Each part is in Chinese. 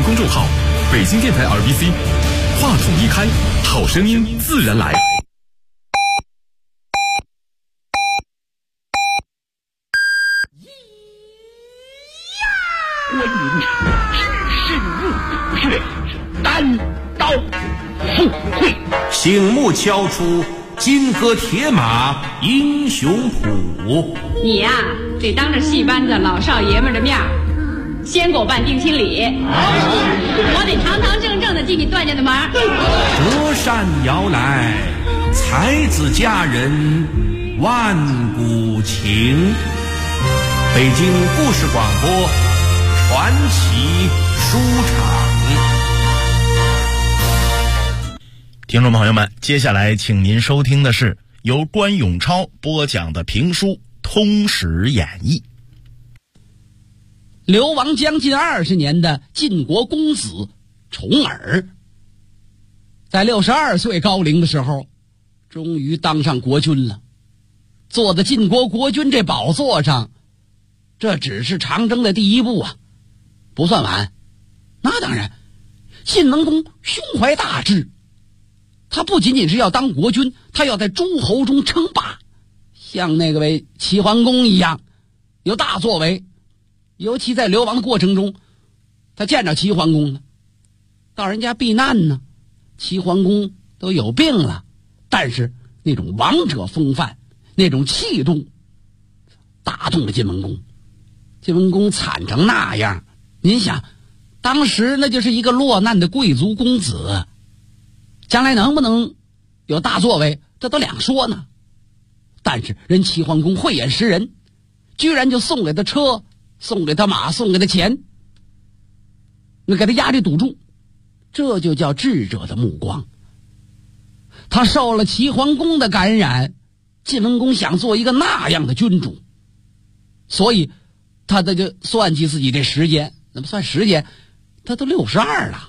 公众号，北京电台 RBC， 话筒一开，好声音自然来。 关云长只身入虎穴，单刀赴会， 醒目敲出金戈铁马英雄谱。 你呀，得当着戏班子老少爷们的面先给我办定亲礼，我得堂堂正正的替你断下的门。 折扇摇来，才子佳人万古情。北京故事广播传奇书场。 听众朋友们，接下来请您收听的是由关永超播讲的评书《通史演义》。 流亡将近20年的晋国公子重耳，在62岁高龄的时候，终于当上国君了。坐在晋国国君这宝座上，这只是长征的第一步啊，不算晚。那当然，晋文公胸怀大志，他不仅仅是要当国君，他要在诸侯中称霸，像那个位齐桓公一样有大作为。尤其在流亡的过程中，他见着齐桓公了，到人家避难呢，齐桓公都有病了，但是那种王者风范，那种气度打动了晋文公。晋文公惨成那样，您想当时那就是一个落难的贵族公子，将来能不能有大作为这都两说呢。但是人齐桓公慧眼识人，居然就送给他车，送给他马，送给他钱，那给他压力堵住，这就叫智者的目光。他受了齐桓公的感染，晋文公想做一个那样的君主，所以他就算计自己这时间，怎么算时间？他都62了。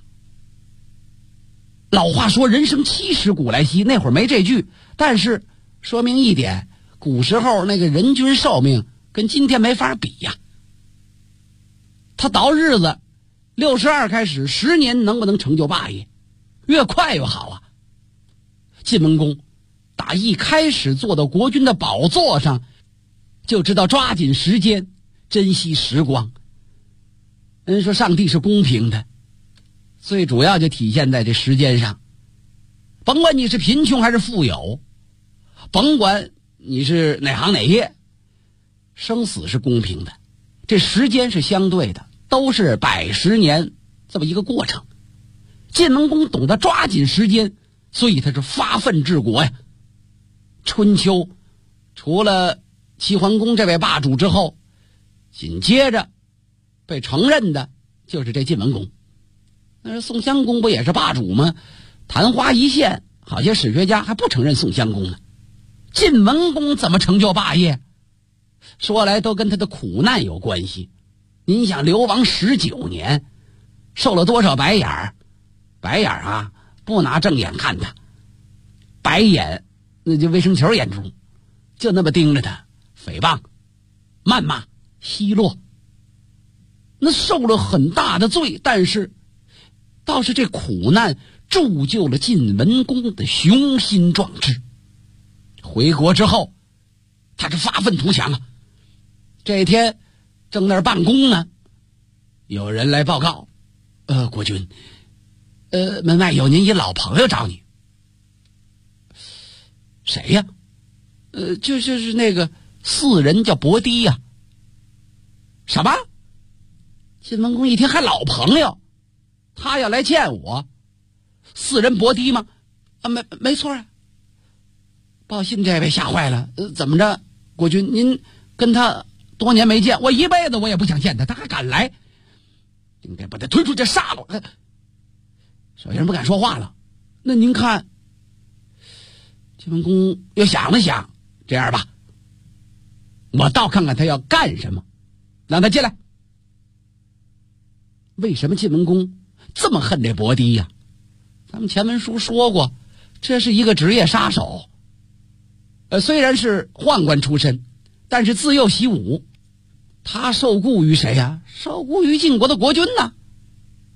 老话说人生70古来稀，那会儿没这句，但是说明一点，古时候那个人均寿命跟今天没法比呀。他倒日子62开始10年能不能成就霸业，越快越好啊。晋文公打一开始坐到国君的宝座上，就知道抓紧时间，珍惜时光。人说上帝是公平的，最主要就体现在这时间上。甭管你是贫穷还是富有，甭管你是哪行哪业，生死是公平的，这时间是相对的，都是100、10年这么一个过程。晋文公懂得抓紧时间，所以他是发愤治国呀。春秋除了齐桓公这位霸主之后，紧接着被承认的就是这晋文公。那宋襄公不也是霸主吗？昙花一现，好些史学家还不承认宋襄公呢。晋文公怎么成就霸业？说来都跟他的苦难有关系。您想流亡19年，受了多少白眼儿？白眼儿啊，不拿正眼看他，白眼那就卫生球眼珠，就那么盯着他，诽谤、谩骂、奚落，那受了很大的罪。但是倒是这苦难铸就了晋文公的雄心壮志。回国之后，他是发愤图强啊。这一天正那儿办公呢，有人来报告，国君，门外有您一老朋友找你。谁呀？就是那个4人叫伯堤呀。什么？晋文公一听还老朋友，他要来见我，4人伯堤吗？啊，没错啊。报信这位吓坏了，怎么着，国君您跟他多年没见，我一辈子我也不想见他，他还敢来，应该把他推出去杀了。小人不敢说话了。那您看，晋文公又想了想，这样吧，我倒看看他要干什么，让他进来。为什么晋文公这么恨这伯堤呀？咱们前文书说过，这是一个职业杀手。虽然是宦官出身，但是自幼习武，他受雇于谁呀？受雇于晋国的国君呐。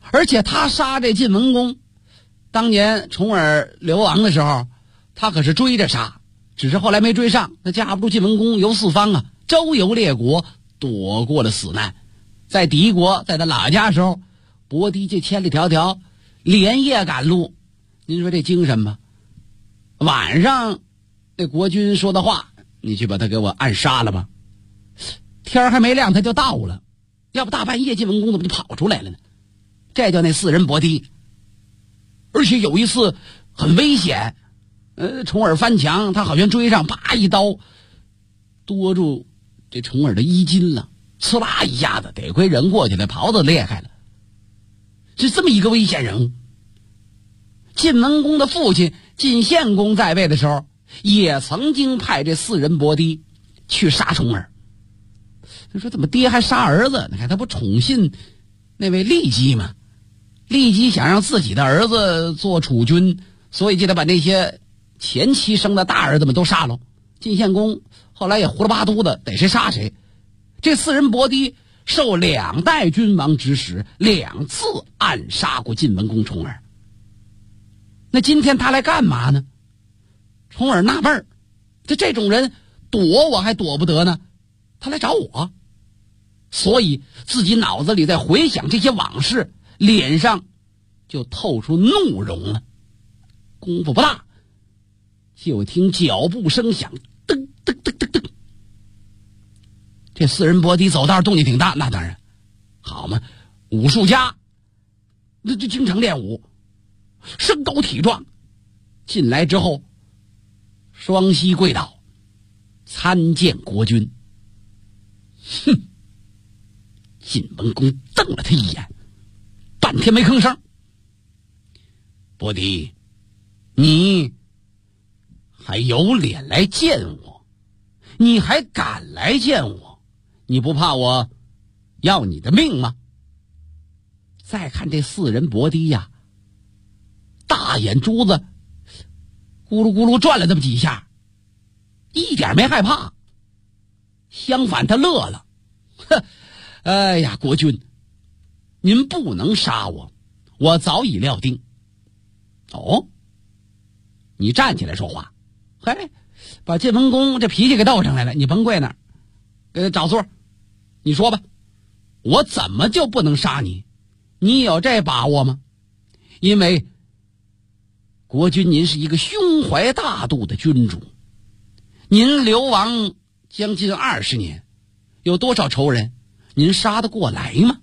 而且他杀这晋文公，当年重耳流亡的时候，他可是追着杀，只是后来没追上，他架不住晋文公游四方啊，周游列国，躲过了死难。在敌国，在他老家的时候，伯狄这千里迢迢连夜赶路，您说这精神吧？晚上那国君说的话，你去把他给我暗杀了吧。天还没亮他就到了，要不大半夜晋文公怎么就跑出来了呢？这叫那四人伯狄。而且有一次很危险，重耳翻墙，他好像追上，啪一刀夺住这重耳的衣襟了，呲啦一下子，得亏人过去了，袍子裂开了。是这么一个危险人物。晋文公的父亲晋献公在位的时候，也曾经派这四人伯狄去杀重耳。他说怎么爹还杀儿子？你看他不宠信那位骊姬吗？骊姬想让自己的儿子做储君，所以就得把那些前妻生的大儿子们都杀了。晋献公后来也胡了八嘟的，逮谁杀谁。这四人伯狄受2代君王指使，2次暗杀过晋文公重耳。那今天他来干嘛呢？重耳纳闷儿，这种人躲我还躲不得呢，他来找我。所以自己脑子里在回想这些往事，脸上就透出怒容了。功夫不大，就听脚步声响，噔噔噔噔噔。这四人伯狄走道动静挺大，那当然好嘛，武术家那就经常练武，身高体壮。进来之后双膝跪倒，参见国君。哼！晋文公瞪了他一眼，半天没吭声。伯狄，你还有脸来见我？你还敢来见我？你不怕我要你的命吗？再看这四人伯狄呀，大眼珠子咕噜咕噜转了这么几下，一点没害怕，相反他乐了。呵，哎呀，国君，您不能杀我，我早已料定。哦，你站起来说话，嘿，把晋文公这脾气给斗上来了。你甭跪那儿，给他找座。你说吧，我怎么就不能杀你？你有这把握吗？因为国君您是一个胸怀大度的君主，您流亡将近20年，有多少仇人，您杀得过来吗？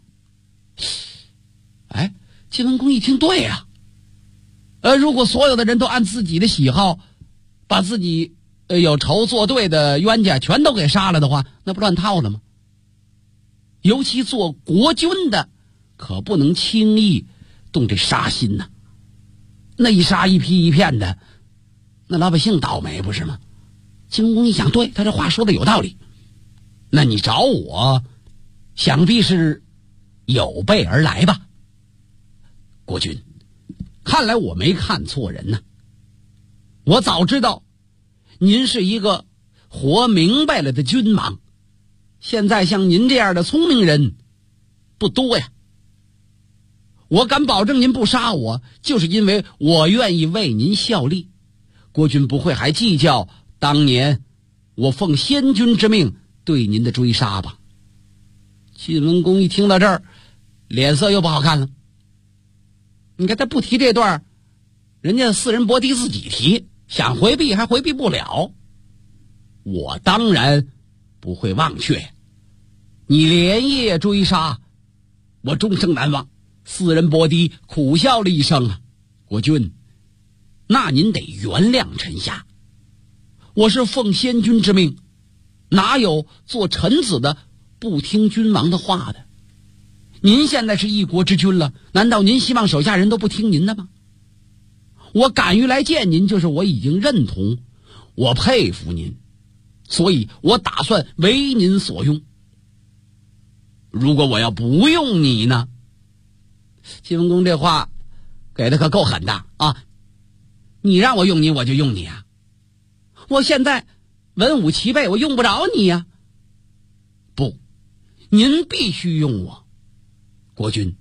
哎，晋文公一听，对呀，如果所有的人都按自己的喜好，把自己有仇作对的冤家全都给杀了的话，那不乱套了吗？尤其做国君的，可不能轻易动这杀心呐。那一杀一批一片的，那老百姓倒霉不是吗？晋文公一想，对，他这话说的有道理。那你找我，想必是有备而来吧？国君，看来我没看错人呢。我早知道您是一个活明白了的君王，现在像您这样的聪明人不多呀。我敢保证您不杀我，就是因为我愿意为您效力。国君不会还计较当年我奉先君之命对您的追杀吧？晋文公一听到这儿，脸色又不好看了。你看他不提这段，人家四人伯狄自己提，想回避还回避不了。我当然不会忘却，你连夜追杀，我终生难忘。四人伯狄苦笑了一声啊，国君，那您得原谅臣下，我是奉先君之命，哪有做臣子的不听君王的话的？您现在是一国之君了，难道您希望手下人都不听您的吗？我敢于来见您，就是我已经认同，我佩服您，所以我打算为您所用。如果我要不用你呢？晋文公这话给的可够狠的啊！你让我用你，我就用你啊！我现在文武齐备，我用不着你呀。不，您必须用我。国君，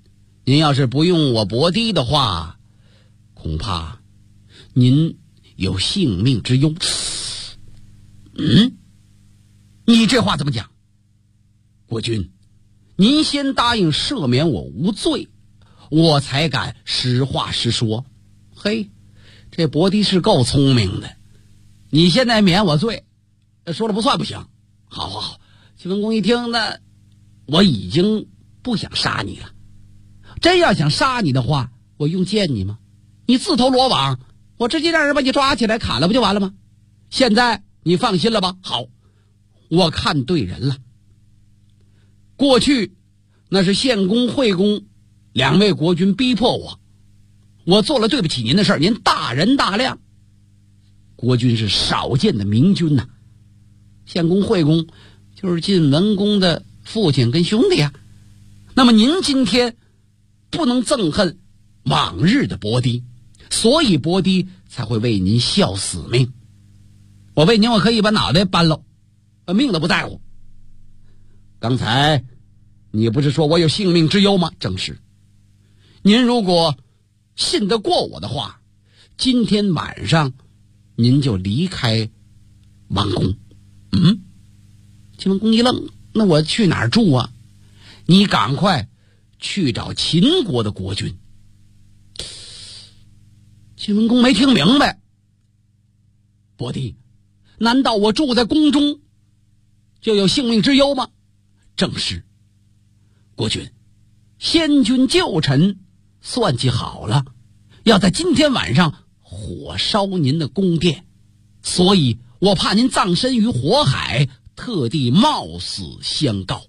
您要是不用我伯堤的话，恐怕您有性命之忧。你这话怎么讲？国君，您先答应赦免我无罪，我才敢实话实说。嘿，这伯堤是够聪明的，你现在免我罪，说了不算不行。好，晋文公一听，那我已经不想杀你了。真要想杀你的话，我用见你吗？你自投罗网，我直接让人把你抓起来砍了不就完了吗？现在你放心了吧？好，我看对人了。过去那是献公、惠公两位国君逼迫我做了对不起您的事儿，您大人大量。国君是少见的明君呐，献公、惠公就是晋文公的父亲跟兄弟呀。那么您今天不能憎恨往日的伯堤，所以伯堤才会为您效死命。我为您，我可以把脑袋搬了，命都不在乎。刚才你不是说我有性命之忧吗？正是。您如果信得过我的话，今天晚上您就离开王宫。晋文公一愣，那我去哪儿住啊？你赶快去找秦国的国君。晋文公没听明白，伯堤，难道我住在宫中就有性命之忧吗？正是。国君，先君旧臣算计好了，要在今天晚上火烧您的宫殿，所以我怕您葬身于火海，特地冒死相告。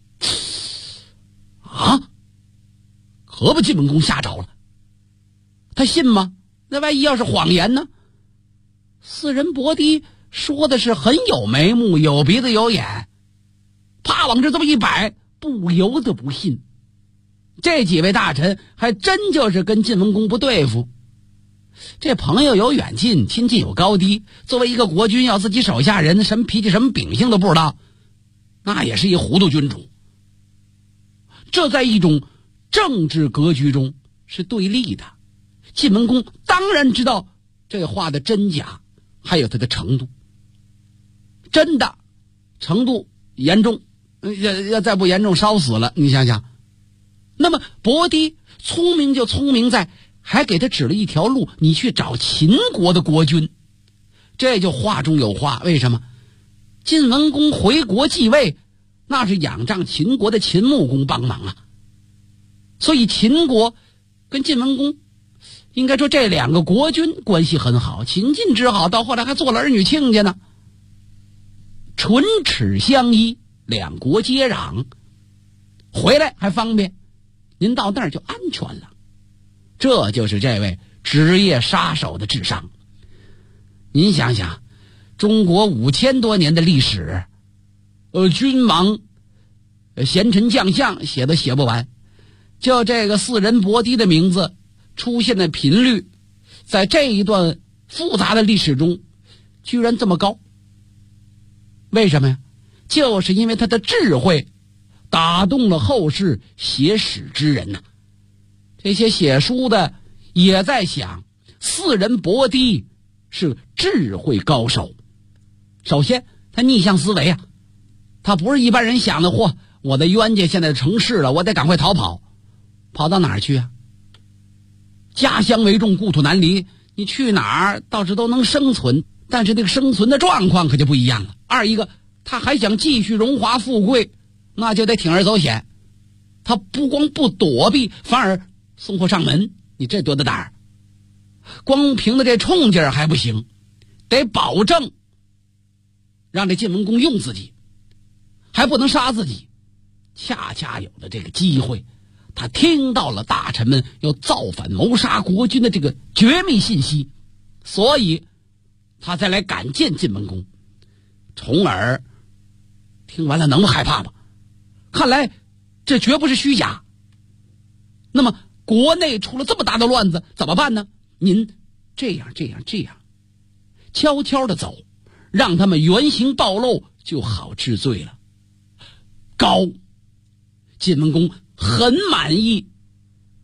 可把晋文公吓着了，他信吗？那万一要是谎言呢？四人伯堤说的是很有眉目，有鼻子有眼，啪往这么一摆，不由得不信。这几位大臣还真就是跟晋文公不对付。这朋友有远近，亲戚有高低，作为一个国君，要自己手下人什么脾气什么秉性都不知道，那也是一糊涂君主。这在一种政治格局中是对立的。晋文公当然知道这话的真假，还有它的程度。真的程度严重，要再不严重烧死了，你想想。那么伯堤聪明就聪明在还给他指了一条路，你去找秦国的国君。这就话中有话。为什么？晋文公回国继位，那是仰仗秦国的秦穆公帮忙啊。所以秦国跟晋文公应该说这两个国君关系很好，秦晋之好，到后来还做了儿女亲家呢。唇齿相依，两国接壤，回来还方便，您到那儿就安全了。这就是这位职业杀手的智商。您想想，中国5000多年的历史，君王、贤臣将相写都写不完，就这个四人伯堤的名字出现的频率，在这一段复杂的历史中居然这么高。为什么呀？就是因为他的智慧打动了后世写史之人呐。这些写书的也在想，四人伯堤是智慧高手。首先他逆向思维啊，他不是一般人想的，我的冤家现在成事了，我得赶快逃跑。跑到哪儿去啊？家乡为重，故土难离，你去哪儿倒是都能生存，但是这个生存的状况可就不一样了。二一个，他还想继续荣华富贵，那就得铤而走险。他不光不躲避，反而送货上门，你这多大胆儿！光凭着这冲劲儿还不行，得保证让这晋文公用自己，还不能杀自己。恰恰有了这个机会，他听到了大臣们要造反谋杀国君的这个绝密信息，所以他才来赶见晋文公。重耳听完了能不害怕吗？看来这绝不是虚假。那么国内出了这么大的乱子怎么办呢？您这样悄悄的走，让他们原形暴露，就好治罪了。高，晋文公很满意，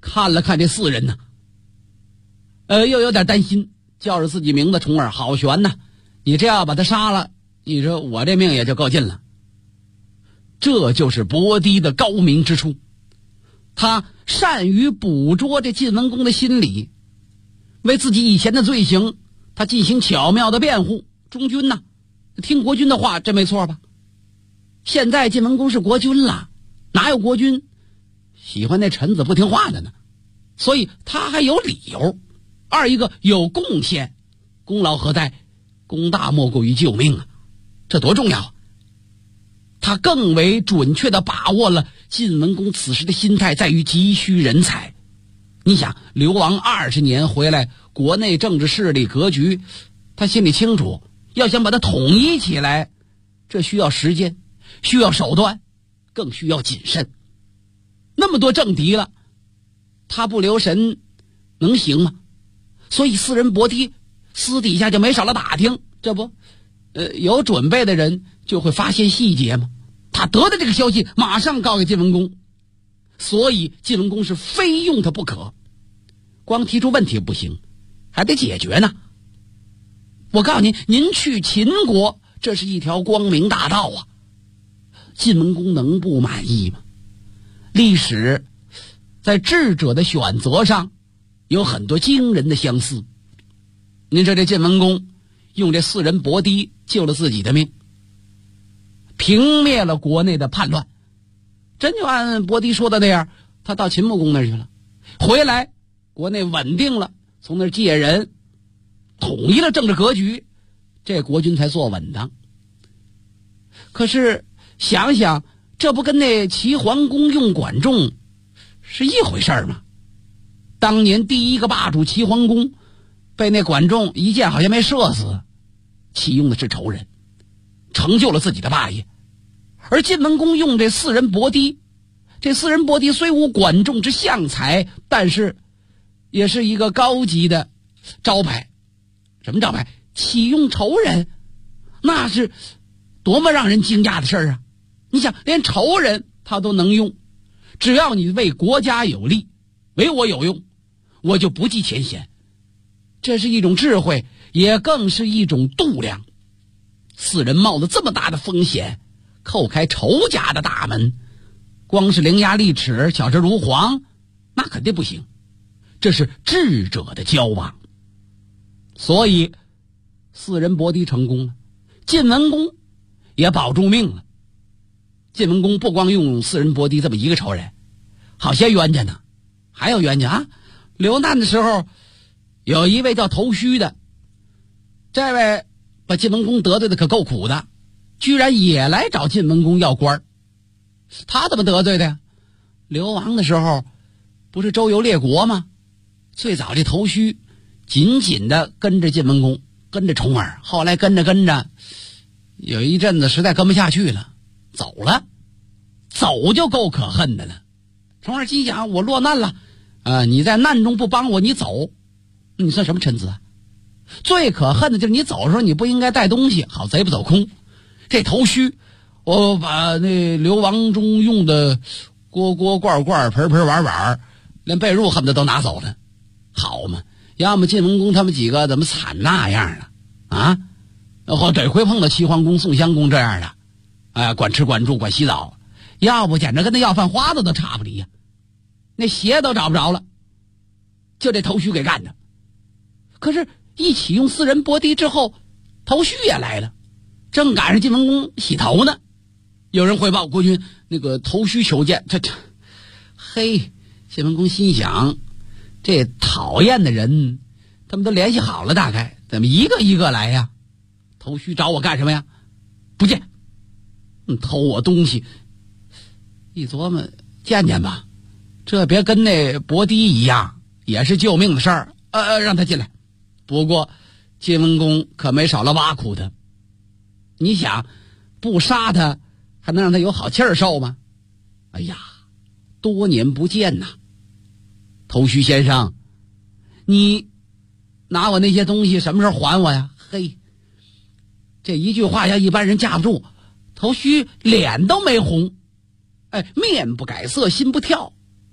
看了看这4人呢，又有点担心，叫着自己名字：“重耳，好悬呐！你这样把他杀了，你说我这命也就够尽了。”这就是伯堤的高明之处，他善于捕捉这晋文公的心理，为自己以前的罪行，他进行巧妙的辩护。忠君呐，听国君的话，这没错吧？现在晋文公是国君了，哪有国君喜欢那臣子不听话的呢？所以他还有理由。二一个有贡献，功劳何在？功大莫过于救命啊，这多重要啊！他更为准确地把握了晋文公此时的心态，在于急需人才。你想，流亡20年回来，国内政治势力格局，他心里清楚，要想把它统一起来，这需要时间，需要手段，更需要谨慎。那么多政敌了，他不留神能行吗？所以4人伯堤私底下就没少了打听，这不有准备的人就会发现细节吗？他得的这个消息马上告给晋文公，所以晋文公是非用他不可。光提出问题不行，还得解决呢。我告诉您，您去秦国，这是一条光明大道啊。晋文公能不满意吗？历史在智者的选择上有很多惊人的相似。您说这晋文公用这4人伯堤救了自己的命，平灭了国内的叛乱，真就按伯堤说的那样，他到秦穆公那儿去了，回来国内稳定了，从那儿借人统一了政治格局，这国君才坐稳当。可是想想，这不跟那齐桓公用管仲是一回事吗？当年第一个霸主齐桓公被那管仲一箭好像没射死，启用的是仇人，成就了自己的霸业。而晋文公用这4人伯堤，这4人伯堤虽无管仲之相才，但是也是一个高级的招牌。什么招牌？启用仇人，那是多么让人惊讶的事儿啊！你想，连仇人他都能用，只要你为国家有利，为我有用，我就不计前嫌。这是一种智慧，也更是一种度量。4人冒着这么大的风险，叩开仇家的大门，光是伶牙俐齿、巧舌如簧，那肯定不行。这是智者的交往。所以4人伯堤成功了，晋文公也保住命了。晋文公不光用4人伯堤这么一个仇人，好些冤家呢，还有冤家啊！流难的时候，有一位叫头须的，这位把晋文公得罪的可够苦的，居然也来找晋文公要官。他怎么得罪的呀？流亡的时候不是周游列国吗？最早这头须紧紧的跟着晋文公，跟着重耳，后来跟着有一阵子实在跟不下去了，走了。走就够可恨的了。重耳心想，我落难了你在难中不帮我，你走，你算什么臣子啊？最可恨的就是你走的时候你不应该带东西，好贼不走空。这头须，我把那流亡中用的锅罐盆碗，连被褥恨不得都拿走了，好嘛？要么晋文公他们几个怎么惨那样了啊？或得亏碰到齐桓公、宋襄公这样的，管吃管住管洗澡，要不简直跟那要饭花子都差不离呀，那鞋都找不着了，就这头须给干的。可是一起用4人伯堤之后，头须也来了，正赶上晋文公洗头呢。有人汇报国君，那个头须求见。嘿，晋文公心想，这讨厌的人他们都联系好了，大概怎么一个一个来呀？头须找我干什么呀？不见，偷我东西。一琢磨，见见吧，这别跟那伯堤一样，也是救命的事儿。让他进来。不过晋文公可没少了挖苦他。你想，不杀他还能让他有好气儿受吗？哎呀，多年不见呐，头须先生，你拿我那些东西什么时候还我呀？嘿，这一句话要一般人架不住，头须脸都没红，面不改色心不跳。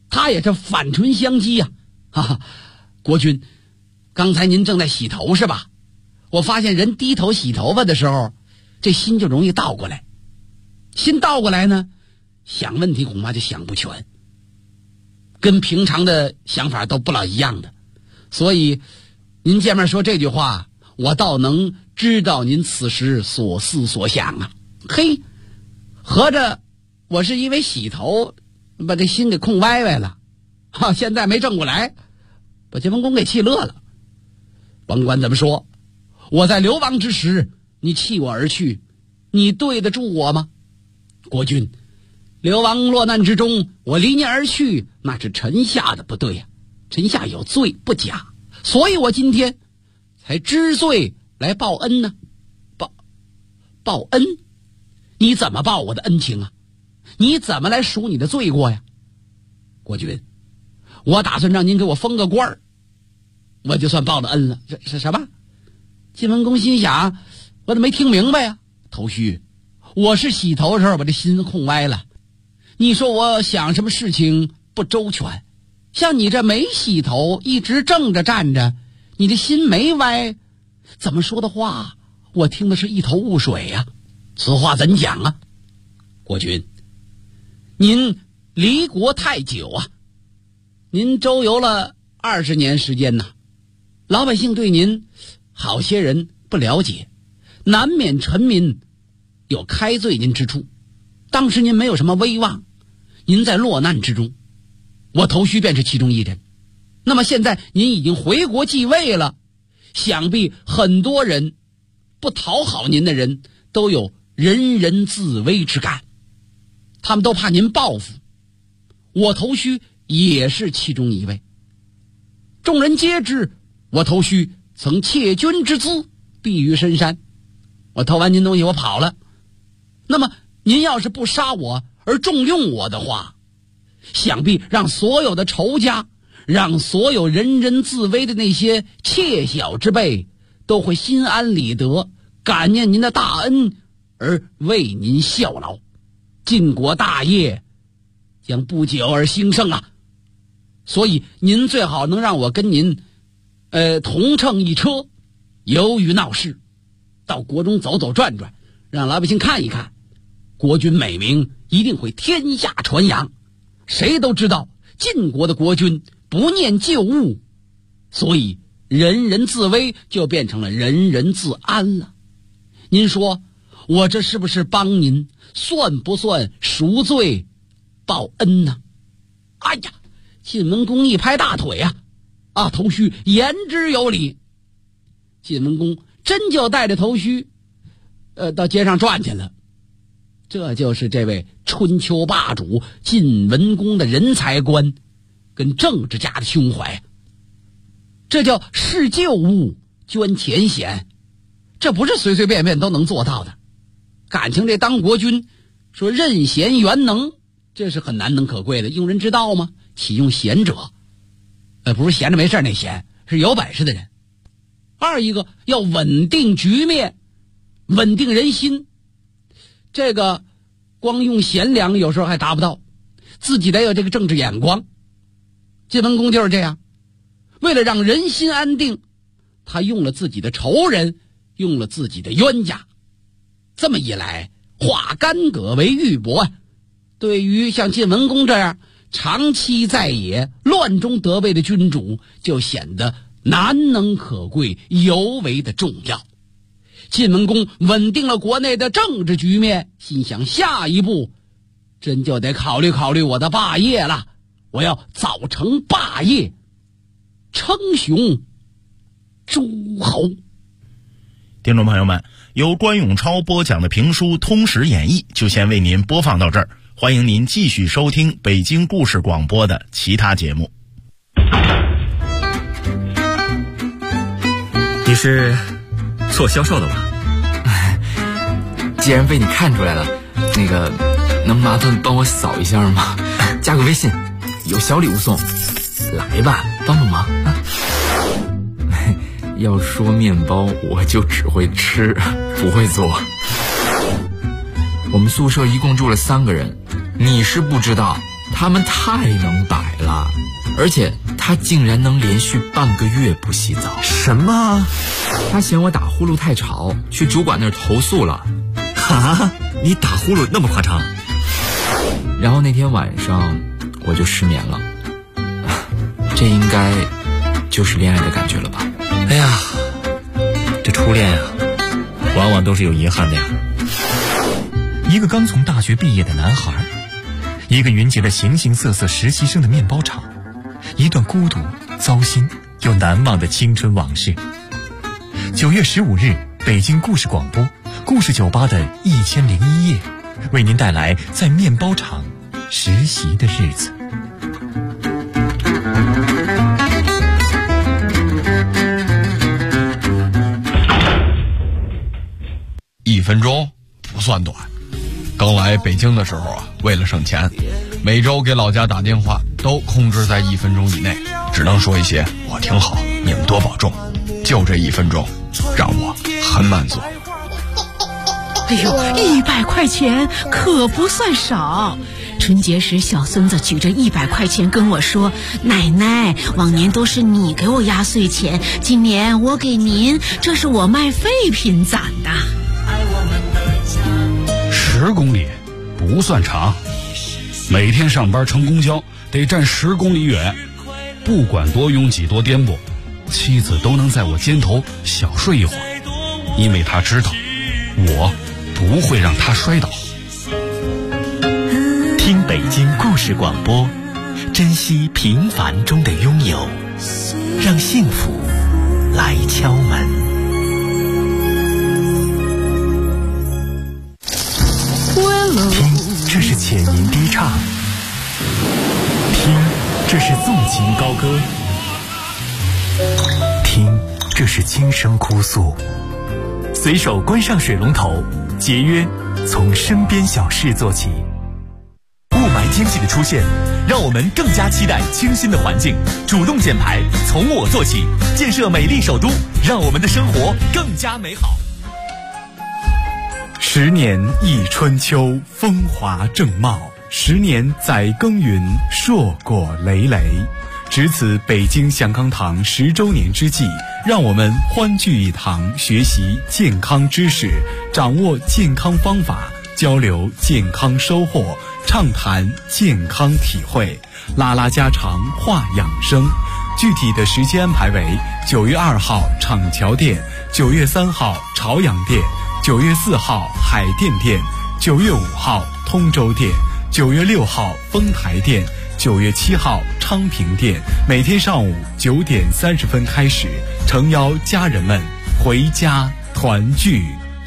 他也是反唇相讥呀。哈哈，国君，刚才您正在洗头是吧？我发现人低头洗头发的时候，这心就容易倒过来，心倒过来呢，想问题恐怕就想不全，跟平常的想法都不老一样的。所以您见面说这句话，我倒能知道您此时所思所想啊。嘿，合着我是因为洗头把这心给空歪歪了，现在没正过来，把晋文公给气乐了。甭管怎么说，我在流亡之时你弃我而去，你对得住我吗？国君，流亡落难之中我离您而去，那是臣下的不对呀，臣下有罪不假，所以我今天才知罪来报恩呢。报恩？你怎么报我的恩情啊？你怎么来赎你的罪过呀？国君，我打算让您给我封个官儿，我就算报了恩了。这什么？晋文公心想，我怎么没听明白呀？头须，我是洗头的时候把这心空歪了，你说我想什么事情不周全，像你这没洗头一直正着站着，你的心没歪，怎么说的话我听的是一头雾水呀。此话怎讲啊？国君，您离国太久啊，您周游了20年时间呐，老百姓对您好些人不了解，难免臣民有开罪您之处。当时您没有什么威望，您在落难之中，我头须便是其中一人。那么现在您已经回国继位了，想必很多人不讨好您的人都有人人自危之感，他们都怕您报复，我头须也是其中一位。众人皆知我头须曾窃军之资避于深山，我偷完您东西我跑了，那么您要是不杀我而重用我的话，想必让所有的仇家，让所有人人自危的那些妾小之辈都会心安理得，感念您的大恩而为您效劳，晋国大业将不久而兴盛啊！所以您最好能让我跟您同乘一车，游于闹市，到国中走走转转，让老百姓看一看，国君美名一定会天下传扬，谁都知道晋国的国君不念旧物，所以人人自危就变成了人人自安了。您说我这是不是帮您，算不算赎罪报恩呢？哎呀，晋文公一拍大腿啊，头须言之有理。晋文公真就带着头须到街上转去了。这就是这位春秋霸主晋文公的人才观跟政治家的胸怀，这叫视旧物捐前贤，这不是随随便便都能做到的。感情这当国君说任贤元能，这是很难能可贵的，用人之道吗？启用贤者，不是闲着没事那贤，是有本事的人。二一个要稳定局面，稳定人心，这个光用贤良有时候还达不到，自己得有这个政治眼光。晋文公就是这样，为了让人心安定，他用了自己的仇人，用了自己的冤家，这么一来化干戈为玉帛啊！对于像晋文公这样长期在野乱中得位的君主，就显得难能可贵，尤为的重要。晋文公稳定了国内的政治局面，心想下一步真就得考虑考虑我的霸业了，我要早成霸业，称雄诸侯。 听众朋友们，由关永超播讲的评书《通史演义》就先为您播放到这儿，欢迎您继续收听北京故事广播的其他节目。 你是做销售的吧？ 既然被你看出来了，那个能麻烦帮我扫一下吗？加个微信，有小礼物送。来吧，帮帮忙啊！要说面包，我就只会吃，不会做。我们宿舍一共住了3个人，你是不知道，他们太能摆了。 了，而且他竟然能连续半个月不洗澡。 什么？ 他嫌我打呼噜太吵，去主管那儿投诉了。 哈，你打呼噜那么夸张？ 然后那天晚上我就失眠了，这应该就是恋爱的感觉了吧？ 哎呀，这初恋啊，往往都是有遗憾的呀。 一个刚从大学毕业的男孩，一个云集了形形色色实习生的面包厂，一段孤独、糟心又难忘的青春往事。9月15日，北京故事广播故事酒吧的1001夜，为您带来在面包厂实习的日子。 1分钟不算短。刚来北京的时候啊，为了省钱，每周给老家打电话都控制在1分钟以内，只能说一些我挺好，你们多保重。就这1分钟，让我很满足。 哎呦，100块钱可不算少。春节时，小孙子举着100块钱跟我说：“奶奶，往年都是你给我压岁钱，今年我给您，这是我卖废品攒的。 ”10公里不算长，每天上班乘公交得站10公里远，不管多拥挤多颠簸，妻子都能在我肩头小睡一会儿，因为她知道我不会让她摔倒。 听北京故事广播，珍惜平凡中的拥有，让幸福来敲门。听，这是浅吟低唱；听，这是纵情高歌；听，这是轻声哭诉。随手关上水龙头，节约从身边小事做起。雾霾天气的出现，让我们更加期待清新的环境，主动减排，从我做起，建设美丽首都，让我们的生活更加美好。10年一春秋，风华正茂；10年载耕耘，硕果累累。值此北京祥康堂10周年之际，让我们欢聚一堂，学习健康知识，掌握健康方法，交流健康收获，畅谈健康体会，拉拉家常话养生。具体的时间安排为9月2号厂桥店，9月3号朝阳店，9月4号海淀店，9月5号通州店，9月6号丰台店，9月7号昌平店。每天上午9点30分开始，诚邀家人们回家团聚。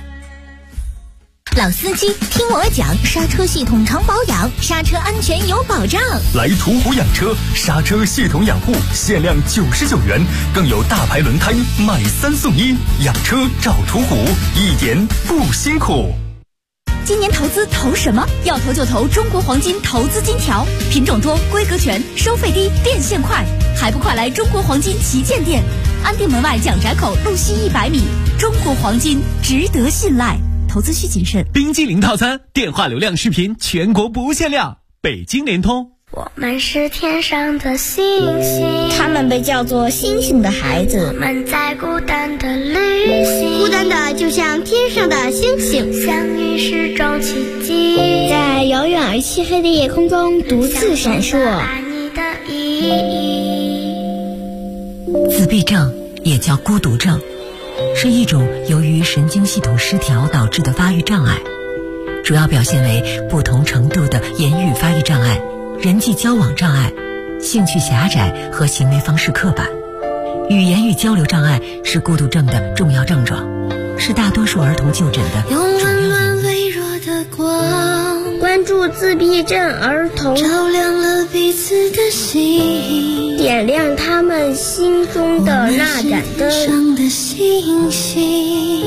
老司机听我讲，刹车系统常保养，刹车安全有保障。 来途虎养车，刹车系统养护限量99元，更有大牌轮胎买3送1，养车找途虎，一点不辛苦。 今年投资投什么？要投就投中国黄金投资金条，品种多，规格全，收费低，变现快，还不快来中国黄金旗舰店，安定门外蒋宅口路西100米。中国黄金值得信赖，投资需谨慎。 冰激凌套餐，电话流量视频全国不限量，北京联通。 我们是天上的星星， 他们被叫做星星的孩子。 我们在孤单的旅行， 孤单的就像天上的星星， 相遇是种奇迹， 在遥远而漆黑的夜空中独自闪烁。 爱你的意义。 自闭症也叫孤独症，是一种由于神经系统失调导致的发育障碍，主要表现为不同程度的言语发育障碍、人际交往障碍、兴趣狭窄和行为方式刻板。语言与交流障碍是孤独症的重要症状，是大多数儿童就诊的主要原因。 微弱的光， 关注自闭症儿童， 照亮了彼此的心， 点亮他们心中的那盏灯。 上的星星。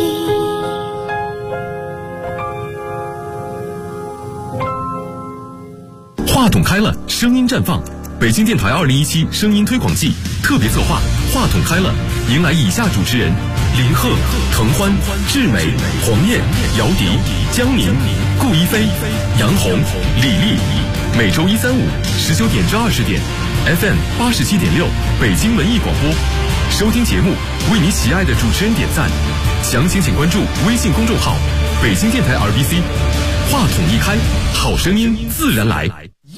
话筒开了，声音绽放。北京电台2017声音推广季特别策划，话筒开了，迎来以下主持人：林鹤、滕欢、志美、黄燕、姚笛、江宁、顾一飞、杨红、李丽。每周1、3、519点至20点， FM 87.6北京文艺广播。收听节目，为你喜爱的主持人点赞。详情请关注微信公众号北京电台 RBC。话筒一开，好声音自然来。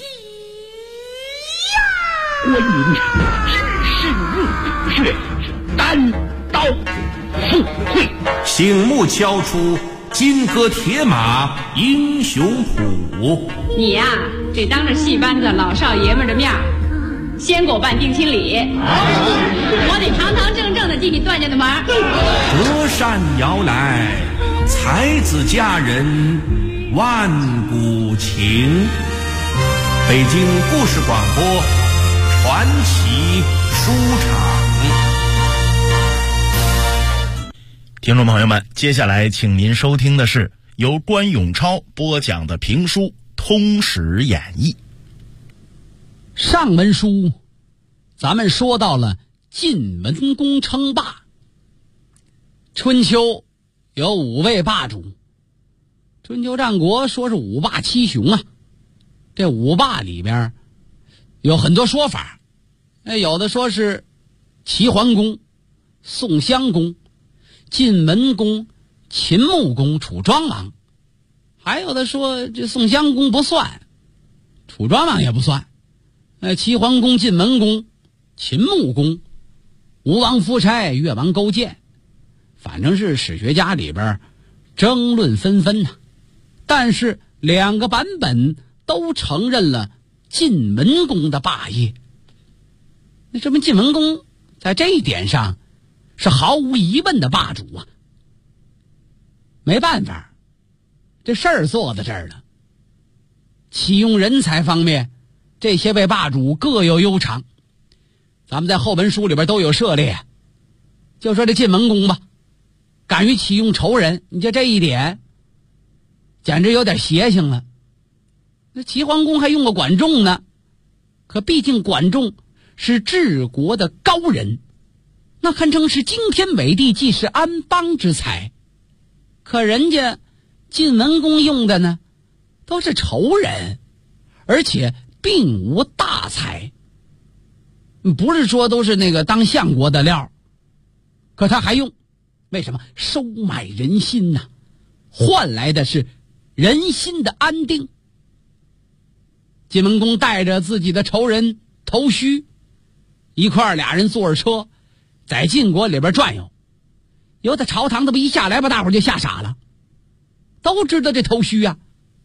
观音知圣入穴，单刀赴会， 醒目敲出金戈铁马英雄谱。 你呀，得当着戏班子老少爷们的面先给我办定亲礼，我得堂堂正正的替你断下的门。 隔山遥来，才子佳人万古情。北京故事广播传奇书场。 听众朋友们，接下来请您收听的是由关永超播讲的评书《通史演义》。 上文书咱们说到了晋文公称霸。春秋有5位霸主，春秋战国说是5霸7雄啊。这5霸里边有很多说法，有的说是齐桓公、宋襄公、晋文公、秦穆公、楚庄王，还有的说这宋襄公不算，楚庄王也不算，齐桓公、晋文公、秦穆公、吴王夫差、越王勾践，反正是史学家里边争论纷纷呐。但是2个版本都承认了晋文公的霸业。那说明晋文公在这一点上是毫无疑问的霸主啊。没办法，这事儿做到这儿了。启用人才方面，这些位霸主各有优长，咱们在后文书里边都有涉猎。就说这晋文公吧，敢于启用仇人，你就这一点简直有点邪性了。那齐桓公还用过管仲呢，可毕竟管仲是治国的高人，那堪称是惊天伟地，既是安邦之才。可人家晋文公用的呢都是仇人，而且并无大才，不是说都是那个当相国的料，可他还用，为什么？收买人心呐，换来的是人心的安定。晋文公带着自己的仇人头须一块俩人坐着车在晋国里边转悠，有的朝堂的不一下来把大伙就吓傻了，都知道这头须啊，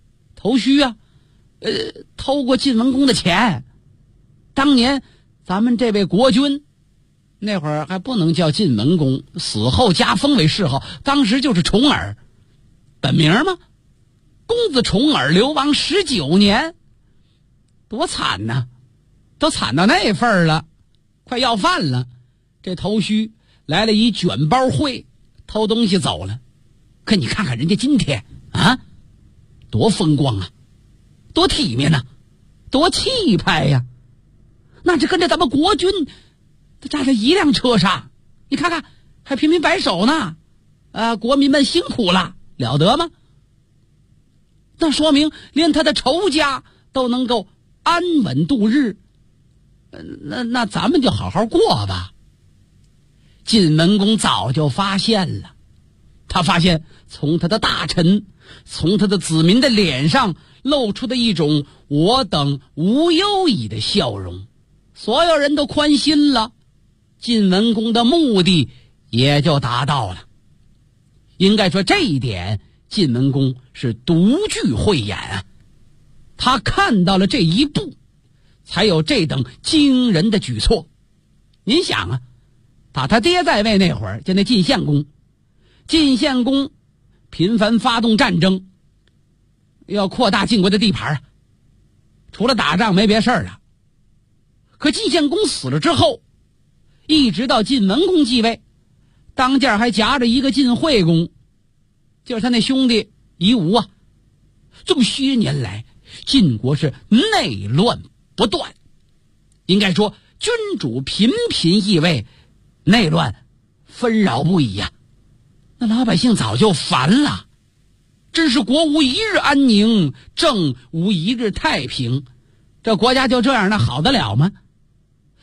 偷过晋文公的钱。当年咱们这位国君那会儿还不能叫晋文公，死后加封为谥号，当时就是重耳，本名吗？公子重耳流亡19年，多惨呐，都惨到那份儿了，快要饭了。这头须来了一卷包会，偷东西走了。可你看看人家今天啊，多风光啊，多体面啊，多气派呀，那就跟着咱们国君都站在一辆车上，你看看还频频摆手呢，国民们辛苦了，了得吗？那说明连他的仇家都能够安稳度日，那咱们就好好过吧。晋文公早就发现了，他发现从他的大臣，从他的子民的脸上露出的一种我等无忧矣的笑容，所有人都宽心了，晋文公的目的也就达到了。应该说这一点晋文公是独具慧眼啊，他看到了这一步，才有这等惊人的举措。您想啊，打他爹在位那会儿，就那晋献公频繁发动战争，要扩大晋国的地盘啊，除了打仗没别事儿了。可晋献公死了之后，一直到晋文公继位，当间还夹着一个晋惠公，就是他那兄弟夷吾啊。这么些年来，晋国是内乱不断，应该说君主频频易位，内乱纷扰不已呀。那老百姓早就烦了，真是国无一日安宁，政无一日太平，这国家就这样，那好得了吗？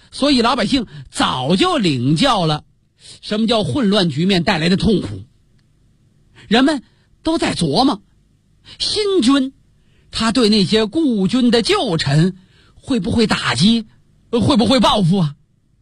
所以老百姓早就领教了什么叫混乱局面带来的痛苦。人们都在琢磨，新君他对那些故君的旧臣会不会打击，会不会报复啊？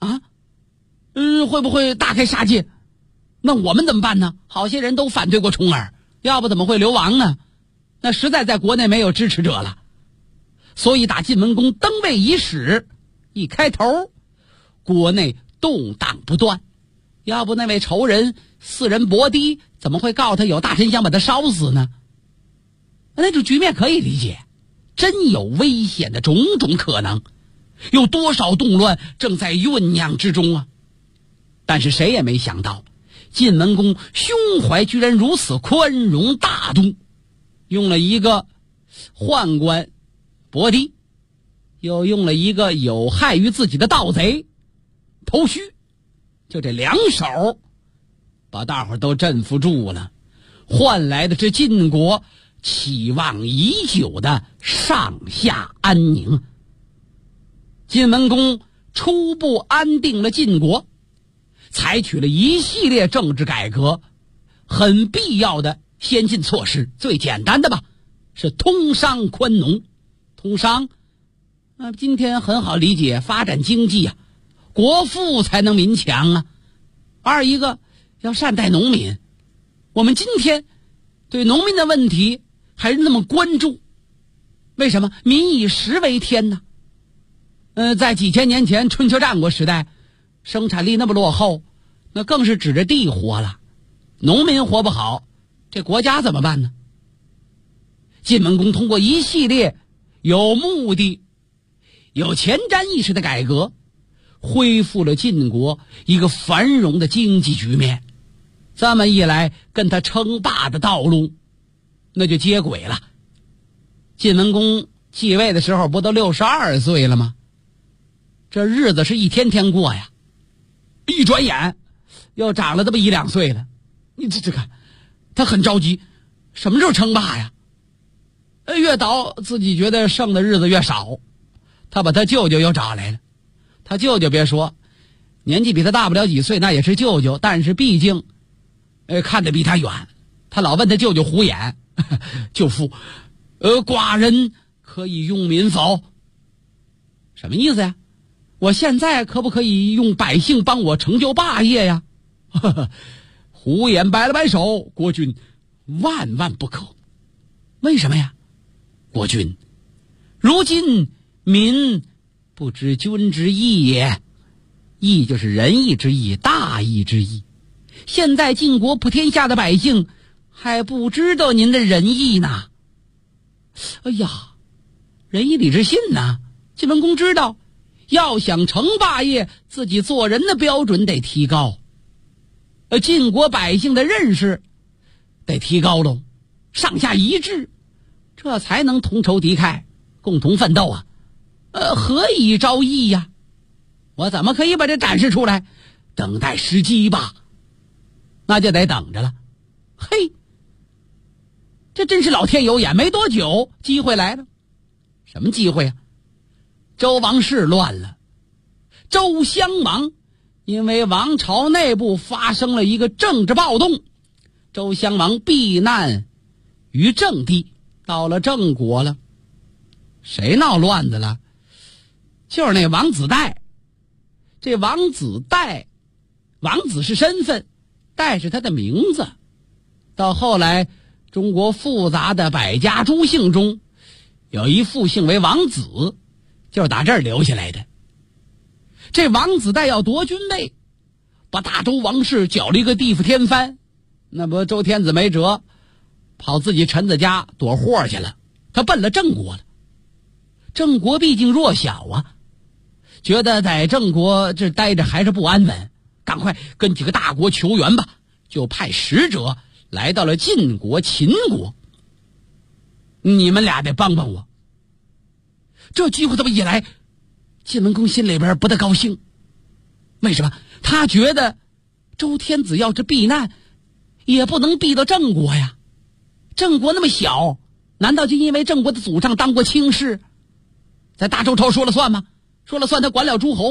会不会大开杀戒？那我们怎么办呢？好些人都反对过重耳，要不怎么会流亡呢？那实在在国内没有支持者了。所以打晋文公登位伊始一开头，国内动荡不断，要不那位仇人四人伯堤怎么会告他有大臣想把他烧死呢？那种局面可以理解，真有危险的种种可能，有多少动乱正在酝酿之中啊！但是谁也没想到，晋文公胸怀居然如此宽容大度，用了一个宦官伯堤，又用了一个有害于自己的盗贼头须，就这两手把大伙都镇服住了，换来的是晋国期望已久的上下安宁。晋文公初步安定了晋国，采取了一系列政治改革，很必要的先进措施。最简单的吧，是通商宽农。通商今天很好理解，发展经济啊，国富才能民强啊。二一个要善待农民，我们今天对农民的问题还是那么关注，为什么？民以食为天呢？在几千年前春秋战国时代，生产力那么落后，那更是指着地活了，农民活不好，这国家怎么办呢？晋文公通过一系列有目的、有前瞻意识的改革，恢复了晋国一个繁荣的经济局面。这么一来，跟他称霸的道路那就接轨了。晋文公继位的时候不都62岁了吗？这日子是一天天过呀，一转眼又长了这么1-2岁了。你这看，他很着急，什么时候称霸呀？越倒自己觉得剩的日子越少，他把他舅舅又找来了。他舅舅别说年纪比他大不了几岁，那也是舅舅，但是毕竟看得比他远。他老问他舅舅胡眼，舅父寡人可以用民否？什么意思呀？我现在可不可以用百姓帮我成就霸业呀？胡眼摆了摆手，国君万万不可。为什么呀？国君，如今民不知君之义也。义就是仁义之义，大义之义。现在晋国普天下的百姓还不知道您的仁义呢。哎呀，仁义礼智信呢？晋文公知道，要想成霸业，自己做人的标准得提高，晋国百姓的认识得提高喽，上下一致，这才能同仇敌忾，共同奋斗啊！何以昭义呀？我怎么可以把这展示出来？等待时机吧，那就得等着了。嘿，这真是老天有眼，没多久机会来了。什么机会啊？周王室乱了，周襄王因为王朝内部发生了一个政治暴动，周襄王避难于郑地，到了郑国了。谁闹乱子了？就是那王子带。这王子带，王子是身份，带是他的名字。到后来中国复杂的百家诸姓中，有一复姓为王子，就是打这儿留下来的。这王子带要夺君位，把大周王室搅了一个地覆天翻，那不周天子没辙，跑自己臣子家躲祸去了，他奔了郑国了。郑国毕竟弱小啊，觉得在郑国这待着还是不安稳，赶快跟几个大国求援吧，就派使者来到了晋国、秦国。你们俩得帮帮我。这机会这么一来，晋文公心里边不大高兴。为什么？他觉得周天子要是避难，也不能避到郑国呀。郑国那么小，难道就因为郑国的祖上当过卿士，在大周朝说了算吗？说了算他管了诸侯吗？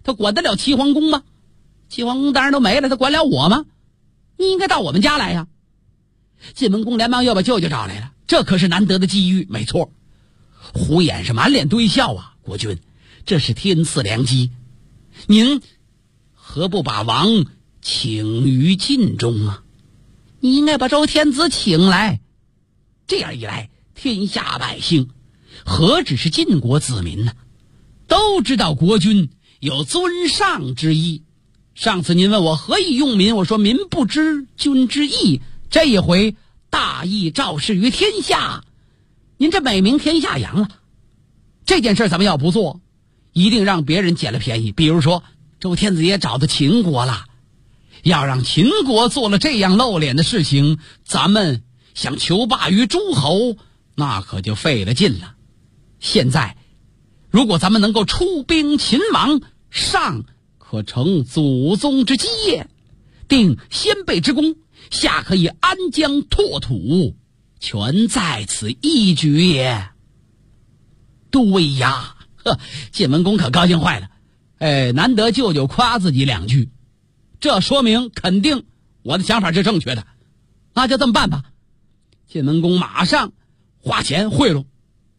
他管得了齐桓公吗？齐桓公当然都没了，他管了我吗？你应该到我们家来呀。晋文公连忙又把舅舅找来了，这可是难得的机遇。没错，胡衍是满脸堆笑啊，国君，这是天赐良机，您何不把王请于晋中啊？你应该把周天子请来，这样一来，天下百姓何止是晋国子民呢，都知道国君有尊上之意。上次您问我何以用民，我说民不知君之意，这一回大义昭示于天下，您这美名天下扬了。这件事咱们要不做，一定让别人捡了便宜。比如说周天子也找到秦国了，要让秦国做了这样露脸的事情，咱们想求霸于诸侯，那可就费了劲了。现在如果咱们能够出兵秦王，上可成祖宗之基业，定先辈之功，下可以安疆拓土，全在此一举也。对呀，晋文公可高兴坏了，难得舅舅夸自己两句，这说明肯定我的想法是正确的，那就这么办吧。晋文公马上花钱贿赂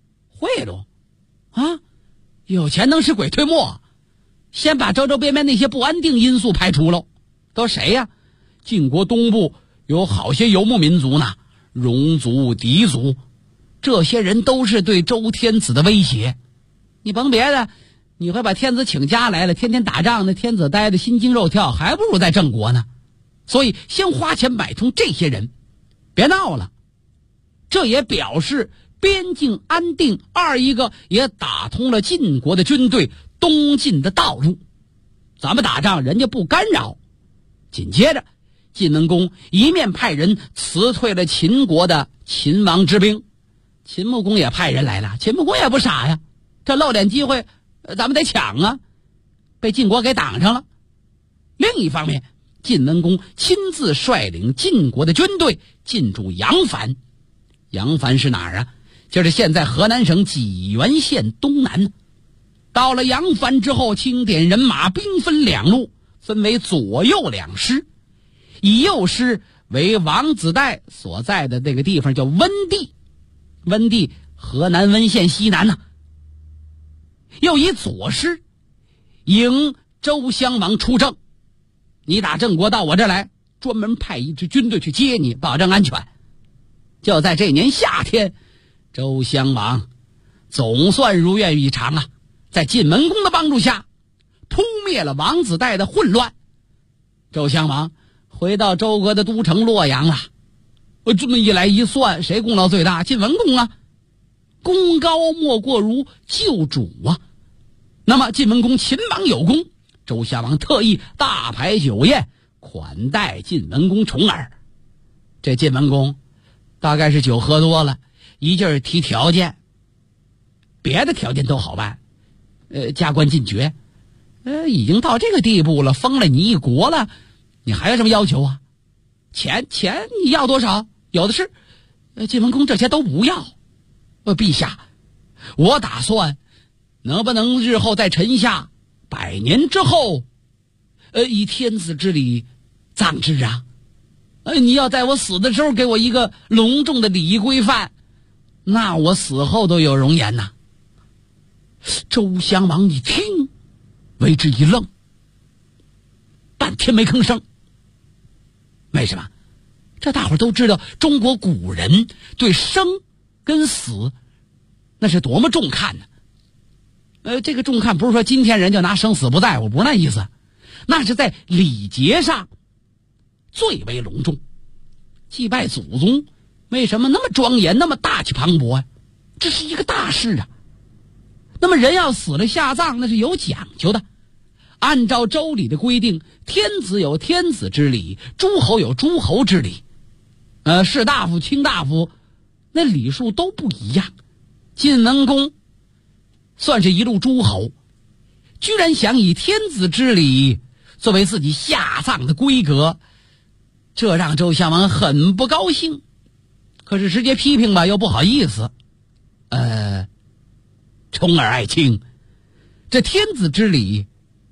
啊，有钱能使鬼推磨，先把周周边边那些不安定因素排除了。都谁呀？晋国东部有好些游牧民族呢，戎族、狄族，这些人都是对周天子的威胁。你甭别的，你会把天子请家来了，天天打仗，那天子待的心惊肉跳，还不如在郑国呢。所以先花钱买通这些人，别闹了。这也表示边境安定，二一个也打通了晋国的军队东进的道路，咱们打仗人家不干扰。紧接着晋文公一面派人辞退了秦国的秦王之兵，秦穆公也派人来了。秦穆公也不傻呀，这露脸机会咱们得抢啊，被晋国给挡上了。另一方面，晋文公亲自率领晋国的军队进驻阳樊。阳樊是哪儿啊？就是现在河南省济源县东南。到了阳樊之后，清点人马，兵分两路，分为左右两师。以右师为王子带所在的那个地方叫温地，温地河南温县西南又以左师迎周襄王出征。你打郑国到我这来，专门派一支军队去接你，保证安全。就在这年夏天，周襄王总算如愿以偿啊，在晋文公的帮助下扑灭了王子带的混乱。周襄王回到周国的都城洛阳了。这么一来一算，谁功劳最大？晋文公啊，功高莫过于救主啊。那么晋文公秦王有功，周襄王特意大排酒宴款待晋文公重耳。这晋文公大概是酒喝多了，一劲儿提条件，别的条件都好办，加官进爵，已经到这个地步了，封了你一国了，你还有什么要求啊？钱你要多少？有的是。晋文公这些都不要。陛下，我打算能不能日后在臣下100年之后，以天子之礼葬之啊？你要在我死的时候给我一个隆重的礼仪规范，那我死后都有容颜呐。周襄王一听，为之一愣，半天没吭声。为什么？这大伙都知道，中国古人对生跟死那是多么重看呢？这个重看不是说今天人就拿生死不在乎，不是那意思，那是在礼节上最为隆重。祭拜祖宗为什么那么庄严，那么大气磅礴呀？这是一个大事啊。那么人要死了下葬，那是有讲究的。按照周礼的规定，天子有天子之礼，诸侯有诸侯之礼，士大夫卿大夫那礼数都不一样。晋文公算是一路诸侯，居然想以天子之礼作为自己下葬的规格，这让周襄王很不高兴。可是直接批评吧又不好意思。重耳爱卿，这天子之礼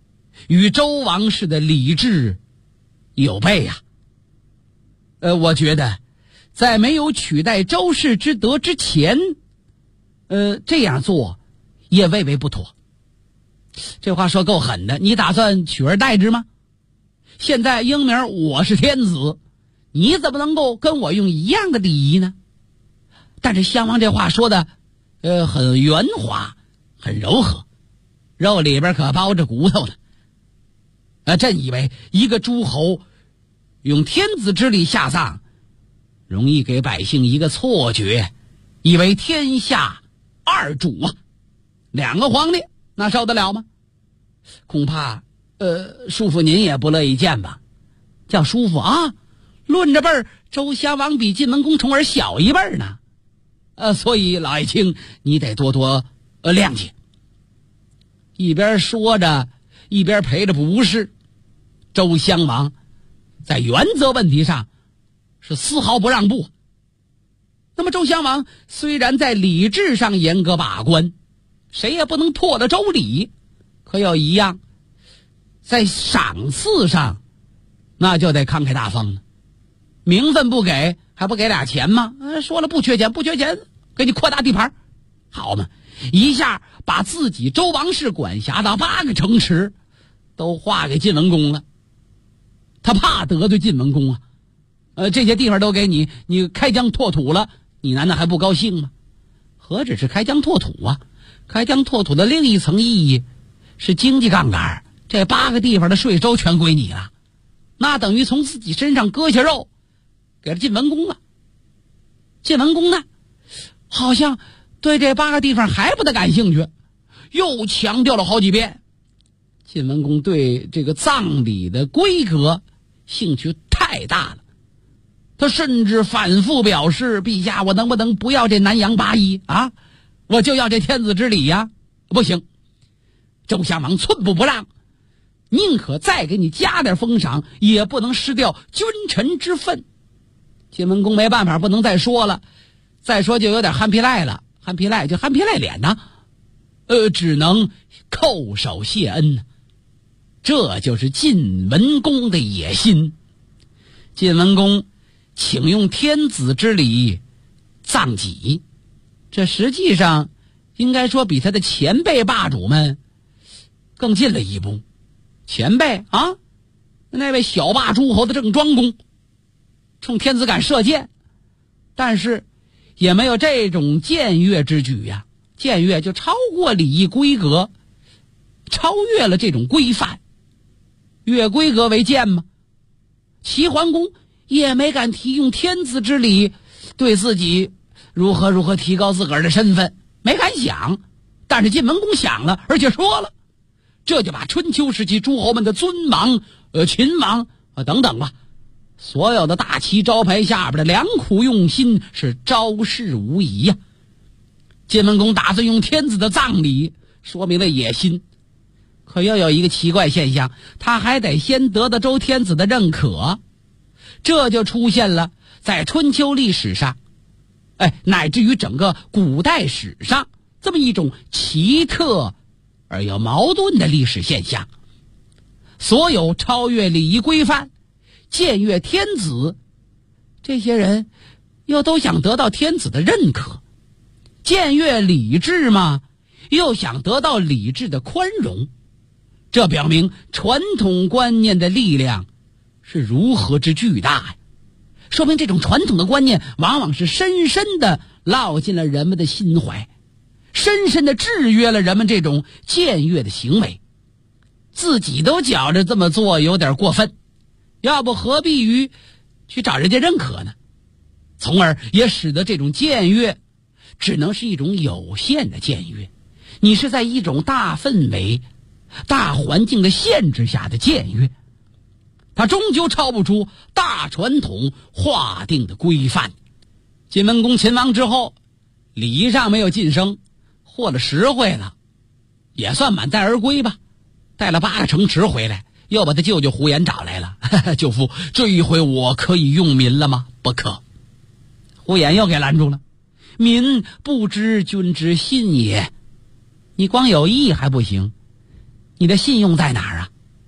与周王室的礼制有悖呀。我觉得在没有取代周氏之德之前，这样做也未为不妥。这话说够狠的，你打算取而代之吗？现在英明我是天子，你怎么能够跟我用一样的礼仪呢？但是襄王这话说的很圆滑，很柔和，肉里边可包着骨头呢。朕以为一个诸侯用天子之礼下葬，容易给百姓一个错觉，以为天下二主啊，两个皇帝那受得了吗？恐怕叔父您也不乐意见吧？叫叔父啊，论着辈儿，周襄王比晋文公重耳小一辈呢。所以老爱卿你得多多谅解。一边说着一边陪着不是。周襄王在原则问题上是丝毫不让步。那么周襄王虽然在礼制上严格把关，谁也不能破了周礼，可有一样，在赏赐上那就得慷慨大方了。名分不给还不给俩钱吗？说了不缺钱，给你扩大地盘，好嘛，一下把自己周王室管辖的8个城池都划给晋文公了。他怕得罪晋文公啊，这些地方都给你，你开疆拓土了，你难道还不高兴吗？何止是开疆拓土啊，开疆拓土的另一层意义是经济杠杆，这8个地方的税收全归你了，那等于从自己身上割下肉给了晋文公了。晋文公呢，好像对这8个地方还不大感兴趣，又强调了好几遍。晋文公对这个葬礼的规格兴趣太大了，他甚至反复表示，陛下，我能不能不要这南阳8邑啊？我就要这天子之礼呀！不行，周襄王寸步不让，宁可再给你加点封赏，也不能失掉君臣之分。晋文公没办法，不能再说了，再说就有点憨皮赖了，憨皮赖脸呢，只能叩首谢恩。这就是晋文公的野心。晋文公请用天子之礼葬己，这实际上应该说比他的前辈霸主们更进了一步。前辈啊，那位小霸诸侯的郑庄公冲天子敢射箭，但是也没有这种僭越之举呀。僭越就超过礼仪规格，超越了这种规范，越规格为贱吗？齐桓公也没敢提用天子之礼对自己如何提高自个儿的身份，没敢想。但是晋文公想了，而且说了，这就把春秋时期诸侯们的尊王、秦王等等吧，所有的大旗招牌下边的良苦用心是昭示无疑呀。晋文公打算用天子的葬礼，说明了野心。可又有一个奇怪现象，他还得先得到周天子的认可，这就出现了在春秋历史上，乃至于整个古代史上这么一种奇特而又矛盾的历史现象。所有超越礼仪规范、僭越天子，这些人又都想得到天子的认可；僭越礼制嘛，又想得到礼制的宽容。这表明传统观念的力量是如何之巨大呀！说明这种传统的观念往往是深深地烙进了人们的心怀，深深地制约了人们这种僭越的行为。自己都觉着这么做有点过分，要不何必于去找人家认可呢？从而也使得这种僭越只能是一种有限的僭越，你是在一种大氛围、大环境的限制下的僭越，它终究超不出大传统划定的规范。晋文公秦王之后，礼仪上没有晋升，获了实惠了，也算满载而归吧。带了8个城池回来，又把他舅舅胡言找来了。舅父，这一回我可以用民了吗？不可。胡言又给拦住了。民不知君之信也，你光有意还不行，你的信用在哪儿啊？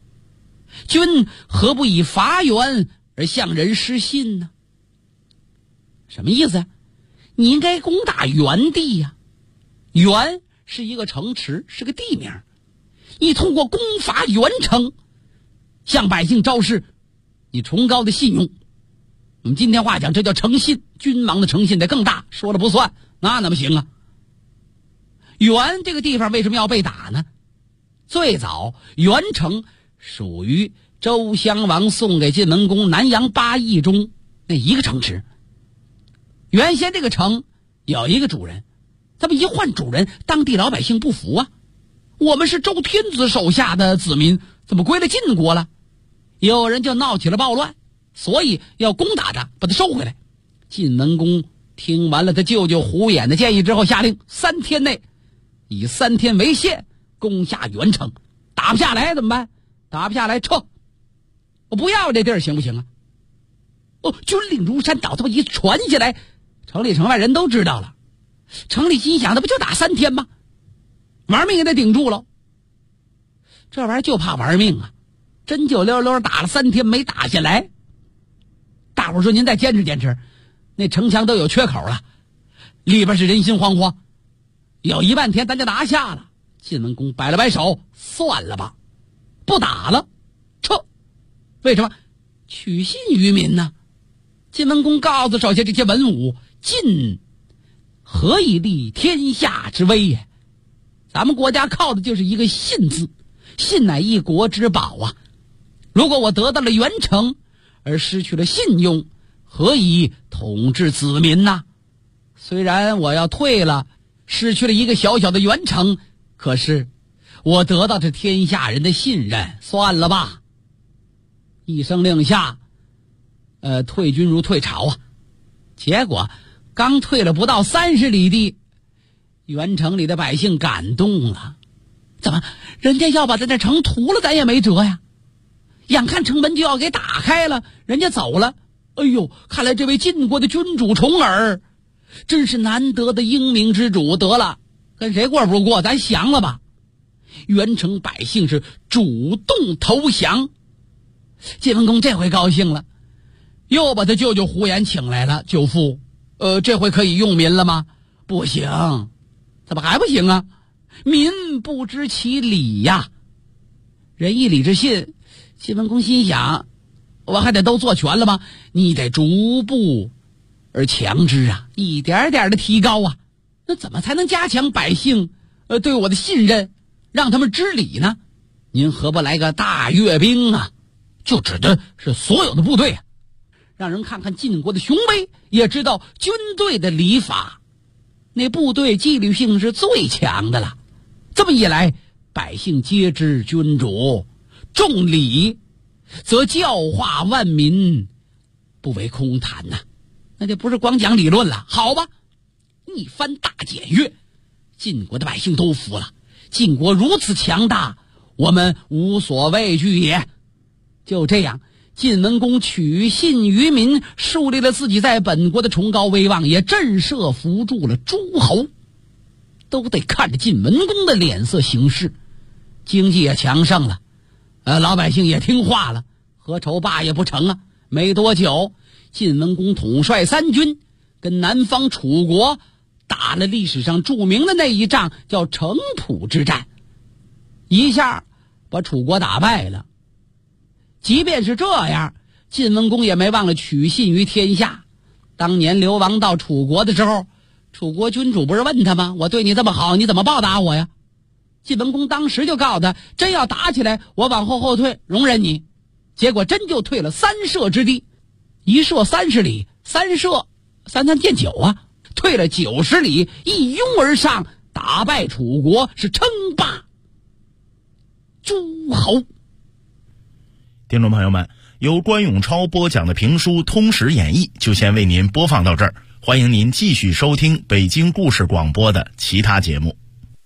君何不以伐袁而向人失信呢？什么意思？你应该攻打袁地呀。袁是一个城池，是个地名。你通过攻伐袁城，向百姓昭示你崇高的信用。我们今天话讲，这叫诚信。君王的诚信得更大，说了不算，那怎么行啊？袁这个地方为什么要被打呢？最早袁城属于周襄王送给晋文公南阳8邑中那一个城池。原先这个城有一个主人，这么一换主人，当地老百姓不服啊！我们是周天子手下的子民，怎么归了晋国了？有人就闹起了暴乱，所以要攻打他，把他收回来。晋文公听完了他舅舅胡衍的建议之后，下令3天内以3天为限攻下袁城。打不下来怎么办？打不下来撤，我不要这地儿行不行啊？军令如山倒，这么一传下来，城里城外人都知道了。城里心想，那不就打3天吗？玩命也得顶住了。这玩意儿就怕玩命啊！真就溜溜打了3天没打下来。大伙说您再坚持坚持，那城墙都有缺口了，里边是人心惶惶，有1万天咱就拿下了。晋文公摆了摆手，算了吧，不打了，撤。为什么？取信于民呢？晋文公告诉手下这些文武，晋何以立天下之威也？咱们国家靠的就是一个信字，信乃一国之宝啊！如果我得到了袁城，而失去了信用，何以统治子民呢？虽然我要退了，失去了一个小小的袁城，可是我得到这天下人的信任，算了吧。一声令下，退军如退潮啊！结果刚退了不到30里地，袁城里的百姓感动了。怎么人家要把咱这城屠了，咱也没辙呀。眼看城门就要给打开了，人家走了。哎呦，看来这位晋国的君主重耳真是难得的英明之主。得了，跟谁过不过，咱降了吧。袁城百姓是主动投降。晋文公这回高兴了，又把他舅舅胡衍请来了。舅父，这回可以用民了吗？不行。怎么还不行啊？民不知其理呀。仁义礼智信，晋文公心想，我还得都做全了吗？你得逐步而强之啊，一点点的提高啊。那怎么才能加强百姓对我的信任，让他们知礼呢？您何不来个大阅兵啊？就指的是所有的部队啊，让人看看晋国的雄威，也知道军队的礼法。那部队纪律性是最强的了。这么一来，百姓皆知君主重礼，则教化万民不为空谈呐。那就不是光讲理论了。好吧，一番大检阅，晋国的百姓都服了。晋国如此强大，我们无所畏惧也。就这样，晋文公取信于民，树立了自己在本国的崇高威望，也震慑扶助了诸侯。都得看着晋文公的脸色行事。经济也强盛了，老百姓也听话了，何愁罢也不成啊。没多久，晋文公统帅3军，跟南方楚国打了历史上著名的那一仗，叫城濮之战，一下把楚国打败了。即便是这样，晋文公也没忘了取信于天下。当年流亡到楚国的时候，楚国君主不是问他吗？我对你这么好，你怎么报答我呀？晋文公当时就告诉他，真要打起来，我往后退，容忍你。结果真就退了3射之地，一射30里，3射3见9啊，退了90里，一拥而上，打败楚国，是称霸诸侯。 听众朋友们，由关永超播讲的评书《通史演义》就先为您播放到这儿，欢迎您继续收听北京故事广播的其他节目。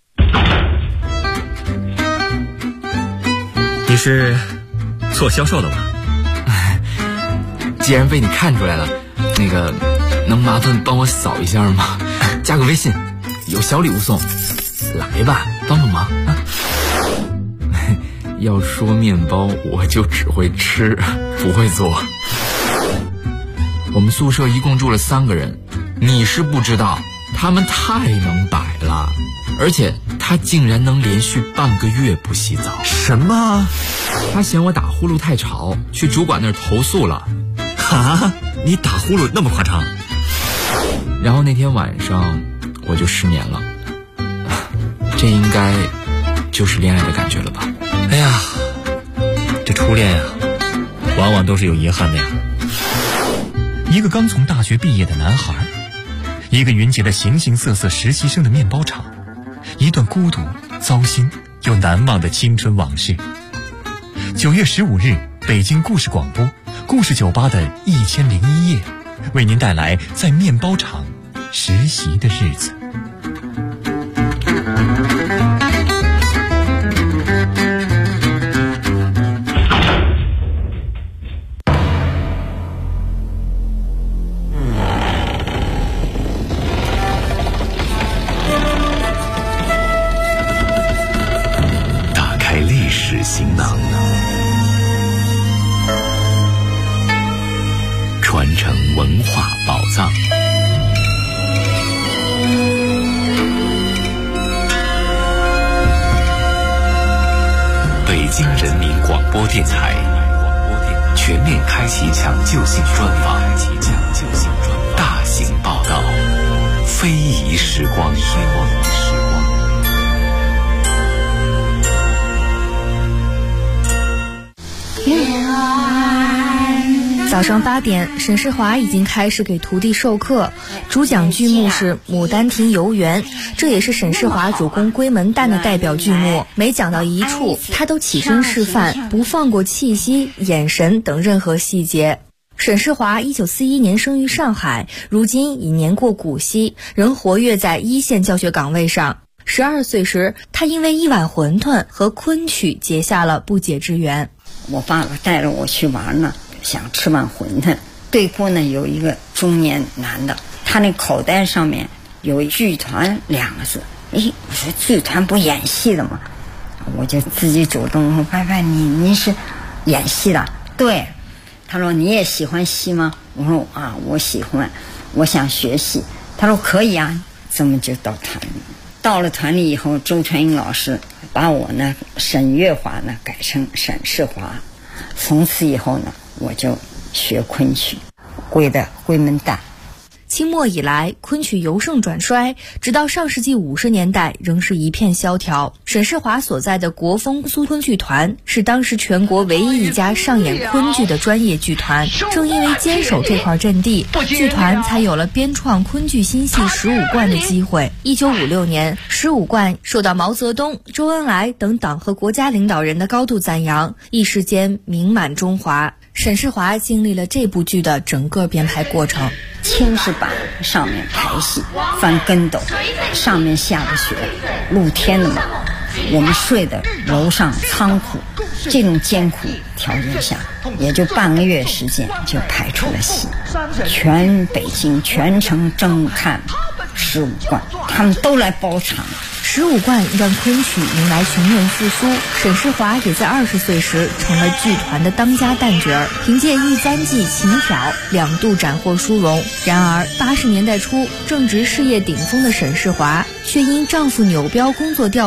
你是做销售的吧？ 既然被你看出来了，能麻烦帮我扫一下吗？加个微信，有小礼物送，来吧，帮帮忙啊！ 要说面包，我就只会吃，不会做。我们宿舍一共住了3个人，你是不知道，他们太能摆了，而且他竟然能连续半个月不洗澡。 什么？ 他嫌我打呼噜太吵，去主管那儿投诉了。 啊？你打呼噜那么夸张？ 然后那天晚上我就失眠了，这应该就是恋爱的感觉了吧？ 哎呀，这初恋啊，往往都是有遗憾的呀。 一个刚从大学毕业的男孩，一个云集了形形色色实习生的面包厂，一段孤独、糟心又难忘的青春往事。9月15日，北京故事广播故事酒吧的1001夜，为您带来在面包厂实习的日子。打开历史行囊，传承文化宝藏。北京人民广播电台全面开启抢救性专访，大型报道，非遗时光。 早上8点，沈世华已经开始给徒弟授课，主讲剧目是《牡丹亭游园》，这也是沈世华主攻闺门旦的代表剧目。每讲到一处，他都起身示范，不放过气息、眼神等任何细节。沈世华1941年生于上海，如今已年过古稀，仍活跃在一线教学岗位上。12岁时，他因为一碗馄饨和昆曲结下了不解之缘。 我爸爸带着我去玩呢，想吃碗馄饨。对过呢有一个中年男的，他那口袋上面有剧团2个字。我说剧团不演戏的吗？我就自己主动说：“拜拜，你是演戏的？”对。他说：“你也喜欢戏吗？”我说：“啊，我喜欢，我想学戏。”他说：“可以啊。”这么就到团里。到了团里以后，周传英老师把我呢沈月华呢改成沈世华。从此以后呢，我就学昆曲，归的闺门旦。 清末以来，昆曲由盛转衰，直到上世纪50年代仍是一片萧条。沈世华所在的国风苏昆剧团是当时全国唯一一家上演昆剧的专业剧团。正因为坚守这块阵地，剧团才有了编创昆剧新戏15贯的机会。1956年，15贯受到毛泽东、周恩来等党和国家领导人的高度赞扬，一时间名满中华。沈世华经历了这部剧的整个编排过程。 青石板上面排戏，翻跟斗，上面下着雪，露天的嘛。我们睡的楼上仓库，这种艰苦条件下，也就半个月时间就排出了戏。全北京全城争看15贯，他们都来包场。 15贯让昆曲迎来全面复苏，沈世华也在20岁时成了剧团的当家旦角儿，凭借一簪记琴挑2度斩获殊荣。然而80年代初，正值事业顶峰的沈世华却因丈夫扭标工作调